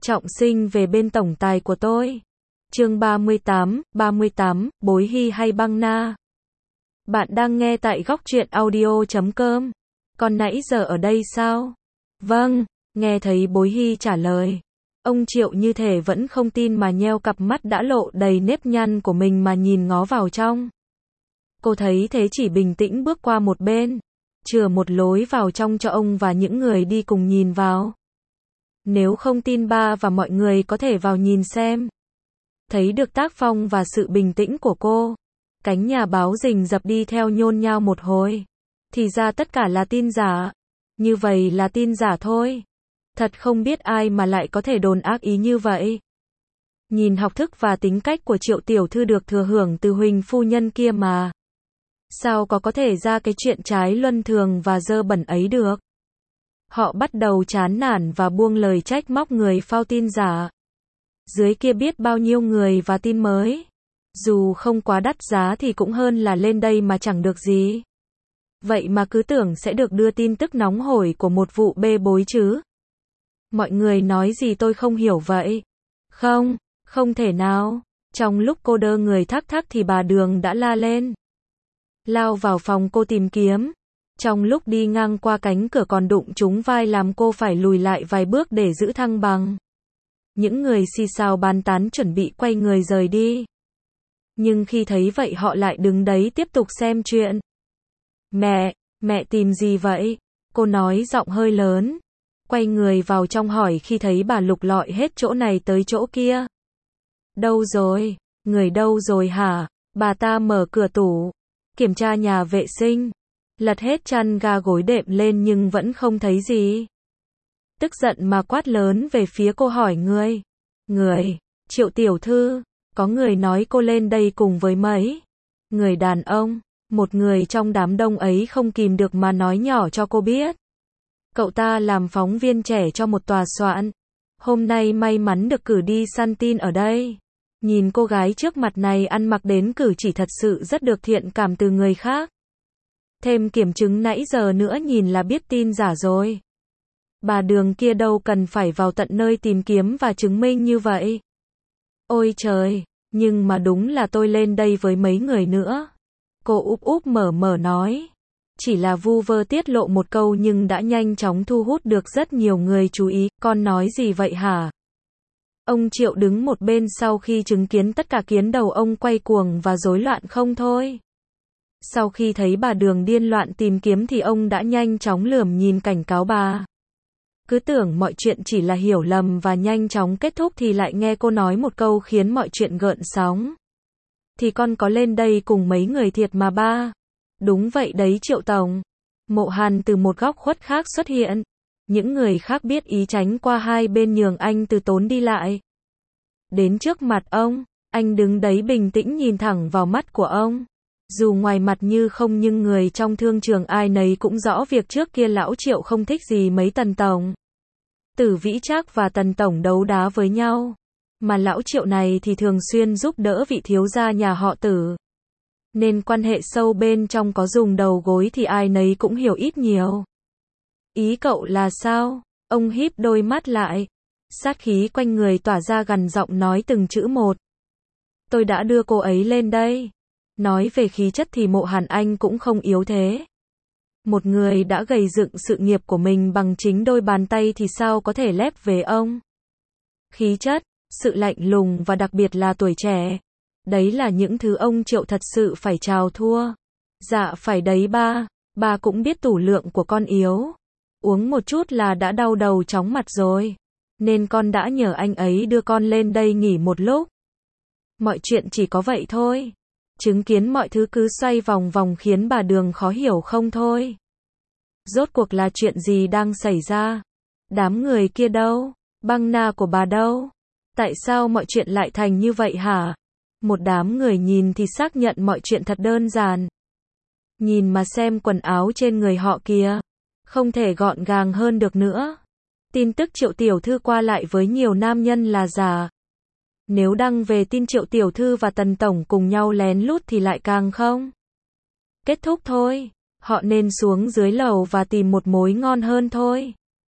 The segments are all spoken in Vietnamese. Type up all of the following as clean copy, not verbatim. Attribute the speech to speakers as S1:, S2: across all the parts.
S1: trọng sinh về bên tổng tài của tôi. Chương 38, Bối Hy hay Băng Na. Bạn đang nghe tại góc truyện audio.com. Còn nãy giờ ở đây sao? Vâng, nghe thấy Bối Hy trả lời. Ông Triệu như thể vẫn không tin mà nheo cặp mắt đã lộ đầy nếp nhăn của mình mà nhìn ngó vào trong. Cô thấy thế chỉ bình tĩnh bước qua một bên, chừa một lối vào trong cho ông và những người đi cùng nhìn vào. Nếu không tin ba và mọi người có thể vào nhìn xem. Thấy được tác phong và sự bình tĩnh của cô, cánh nhà báo rình rập đi theo nhôn nhao một hồi. Thì ra tất cả là tin giả. Như vậy là tin giả thôi. Thật không biết ai mà lại có thể đồn ác ý như vậy. Nhìn học thức và tính cách của Triệu tiểu thư được thừa hưởng từ Huỳnh phu nhân kia mà. Sao có thể ra cái chuyện trái luân thường và dơ bẩn ấy được? Họ bắt đầu chán nản và buông lời trách móc người phao tin giả. Dưới kia biết bao nhiêu người và tin mới. Dù không quá đắt giá thì cũng hơn là lên đây mà chẳng được gì. Vậy mà cứ tưởng sẽ được đưa tin tức nóng hổi của một vụ bê bối chứ. Mọi người nói gì tôi không hiểu vậy. Không thể nào. Trong lúc cô đơ người thắc thì bà Đường đã la lên. Lao vào phòng cô tìm kiếm. Trong lúc đi ngang qua cánh cửa còn đụng trúng vai làm cô phải lùi lại vài bước để giữ thăng bằng. Những người xì xào bàn tán chuẩn bị quay người rời đi. Nhưng khi thấy vậy họ lại đứng đấy tiếp tục xem chuyện. Mẹ tìm gì vậy? Cô nói giọng hơi lớn. Quay người vào trong hỏi khi thấy bà lục lọi hết chỗ này tới chỗ kia. Đâu rồi? Người đâu rồi hả? Bà ta mở cửa tủ, kiểm tra nhà vệ sinh, lật hết chăn ga gối đệm lên nhưng vẫn không thấy gì. Tức giận mà quát lớn về phía cô hỏi người, Triệu tiểu thư, có người nói cô lên đây cùng với mấy người đàn ông. Một người trong đám đông ấy không kìm được mà nói nhỏ cho cô biết. Cậu ta làm phóng viên trẻ cho một tòa soạn. Hôm nay may mắn được cử đi săn tin ở đây. Nhìn cô gái trước mặt này ăn mặc đến cử chỉ thật sự rất được thiện cảm từ người khác. Thêm kiểm chứng nãy giờ nữa nhìn là biết tin giả rồi. Bà Đường kia đâu cần phải vào tận nơi tìm kiếm và chứng minh như vậy. Ôi trời, nhưng mà đúng là tôi lên đây với mấy người nữa. Cô úp mở nói. Chỉ là vu vơ tiết lộ một câu nhưng đã nhanh chóng thu hút được rất nhiều người chú ý. Con nói gì vậy hả? Ông Triệu đứng một bên sau khi chứng kiến tất cả khiến đầu ông quay cuồng và rối loạn không thôi. Sau khi thấy bà Đường điên loạn tìm kiếm thì ông đã nhanh chóng lườm nhìn cảnh cáo bà. Cứ tưởng mọi chuyện chỉ là hiểu lầm và nhanh chóng kết thúc thì lại nghe cô nói một câu khiến mọi chuyện gợn sóng. Thì con có lên đây cùng mấy người thiệt mà ba. Đúng vậy đấy Triệu tổng. Mộ Hàn từ một góc khuất khác xuất hiện. Những người khác biết ý tránh qua hai bên nhường anh từ tốn đi lại. Đến trước mặt ông, anh đứng đấy bình tĩnh nhìn thẳng vào mắt của ông. Dù ngoài mặt như không nhưng người trong thương trường ai nấy cũng rõ việc trước kia lão Triệu không thích gì mấy Tần tổng. Tử Vĩ Trác và Tần tổng đấu đá với nhau. Mà lão Triệu này thì thường xuyên giúp đỡ vị thiếu gia nhà họ Tử. Nên quan hệ sâu bên trong có dùng đầu gối thì ai nấy cũng hiểu ít nhiều. Ý cậu là sao? Ông híp đôi mắt lại. Sát khí quanh người tỏa ra gằn giọng nói từng chữ một. Tôi đã đưa cô ấy lên đây. Nói về khí chất thì Mộ Hàn anh cũng không yếu thế. Một người đã gầy dựng sự nghiệp của mình bằng chính đôi bàn tay thì sao có thể lép về ông? Khí chất, sự lạnh lùng và đặc biệt là tuổi trẻ. Đấy là những thứ ông Triệu thật sự phải chào thua. Dạ phải đấy ba cũng biết tủ lượng của con yếu. Uống một chút là đã đau đầu chóng mặt rồi. Nên con đã nhờ anh ấy đưa con lên đây nghỉ một lúc. Mọi chuyện chỉ có vậy thôi. Chứng kiến mọi thứ cứ xoay vòng vòng khiến bà Đường khó hiểu không thôi. Rốt cuộc là chuyện gì đang xảy ra? Đám người kia đâu? Băng Na của bà đâu? Tại sao mọi chuyện lại thành như vậy hả? Một đám người nhìn thì xác nhận mọi chuyện thật đơn giản. Nhìn mà xem quần áo trên người họ kìa. Không thể gọn gàng hơn được nữa. Tin tức Triệu tiểu thư qua lại với nhiều nam nhân là giả. Nếu đăng về tin Triệu tiểu thư và Tần tổng cùng nhau lén lút thì lại càng không. Kết thúc thôi. Họ nên xuống dưới lầu và tìm một mối ngon hơn thôi.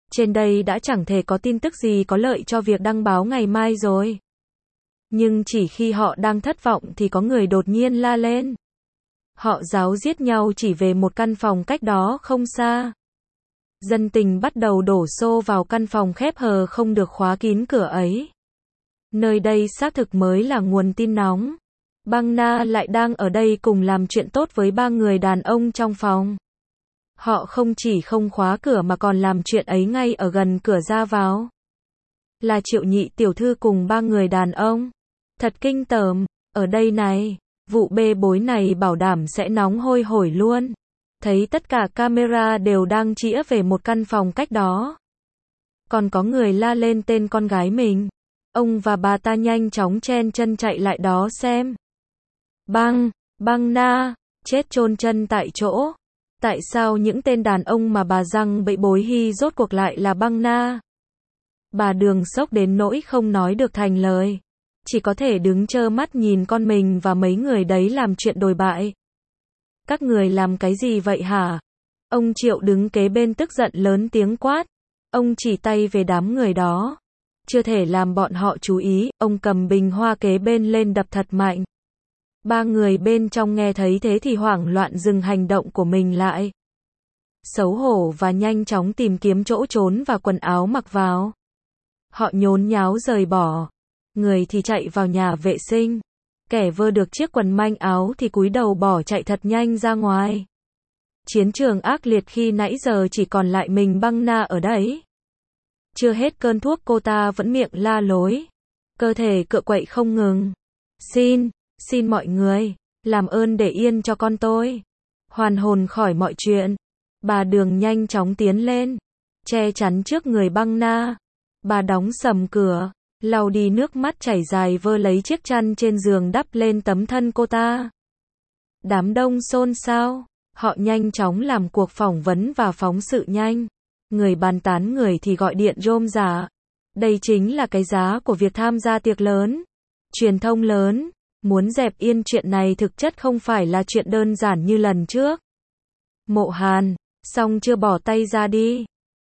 S1: Trên đây đã chẳng thể có tin tức gì có lợi cho việc đăng báo ngày mai rồi. Nhưng chỉ khi họ đang thất vọng thì có người đột nhiên la lên. Họ ráo riết nhau chỉ về một căn phòng cách đó không xa. Dân tình bắt đầu đổ xô vào căn phòng khép hờ không được khóa kín cửa ấy. Nơi đây xác thực mới là nguồn tin nóng. Bang Na lại đang ở đây cùng làm chuyện tốt với ba người đàn ông trong phòng. Họ không chỉ không khóa cửa mà còn làm chuyện ấy ngay ở gần cửa ra vào. Là Triệu Nhị tiểu thư cùng ba người đàn ông. Thật kinh tởm, ở đây này, vụ bê bối này bảo đảm sẽ nóng hôi hổi luôn. Thấy tất cả camera đều đang chĩa về một căn phòng cách đó. Còn có người la lên tên con gái mình. Ông và bà ta nhanh chóng chen chân chạy lại đó xem. Bang Na, chết chôn chân tại chỗ. Tại sao những tên đàn ông mà bà Giang bị Bối Hy rốt cuộc lại là Bang Na? Bà Đường sốc đến nỗi không nói được thành lời. Chỉ có thể đứng trơ mắt nhìn con mình và mấy người đấy làm chuyện đồi bại. Các người làm cái gì vậy hả? Ông Triệu đứng kế bên tức giận lớn tiếng quát. Ông chỉ tay về đám người đó. Chưa thể làm bọn họ chú ý, ông cầm bình hoa kế bên lên đập thật mạnh. Ba người bên trong nghe thấy thế thì hoảng loạn dừng hành động của mình lại. Xấu hổ và nhanh chóng tìm kiếm chỗ trốn và quần áo mặc vào. Họ nhốn nháo rời bỏ. Người thì chạy vào nhà vệ sinh. Kẻ vơ được chiếc quần manh áo thì cúi đầu bỏ chạy thật nhanh ra ngoài. Chiến trường ác liệt khi nãy giờ chỉ còn lại mình Bang Na ở đấy. Chưa hết cơn thuốc cô ta vẫn miệng la lối. Cơ thể cựa quậy không ngừng. Xin mọi người, làm ơn để yên cho con tôi. Hoàn hồn khỏi mọi chuyện. Bà Đường nhanh chóng tiến lên. Che chắn trước người Bang Na. Bà đóng sầm cửa. Lau đi nước mắt chảy dài vơ lấy chiếc chăn trên giường đắp lên tấm thân cô ta. Đám đông xôn xao. Họ nhanh chóng làm cuộc phỏng vấn và phóng sự nhanh. Người bàn tán người thì gọi điện rôm rả. Đây chính là cái giá của việc tham gia tiệc lớn. Truyền thông lớn. Muốn dẹp yên chuyện này thực chất không phải là chuyện đơn giản như lần trước. Mộ Hàn, xong chưa bỏ tay ra đi.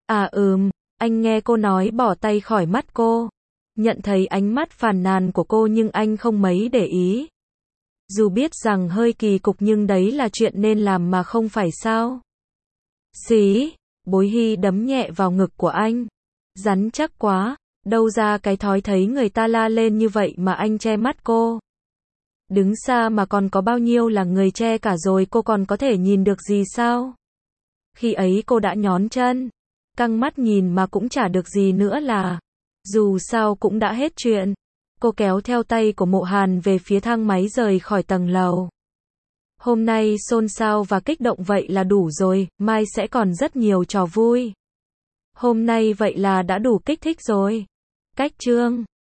S1: Anh nghe cô nói bỏ tay khỏi mắt cô. Nhận thấy ánh mắt phàn nàn của cô nhưng anh không mấy để ý. Dù biết rằng hơi kỳ cục nhưng đấy là chuyện nên làm mà không phải sao. Xí, Bối Hy đấm nhẹ vào ngực của anh. Rắn chắc quá, đâu ra cái thói thấy người ta la lên như vậy mà anh che mắt cô. Đứng xa mà còn có bao nhiêu là người che cả rồi cô còn có thể nhìn được gì sao? Khi ấy cô đã nhón chân, căng mắt nhìn mà cũng chả được gì nữa là. Dù sao cũng đã hết chuyện. Cô kéo theo tay của Mộ Hàn về phía thang máy rời khỏi tầng lầu. Hôm nay xôn xao và kích động vậy là đủ rồi, mai sẽ còn rất nhiều trò vui. Hôm nay vậy là đã đủ kích thích rồi. Cách chương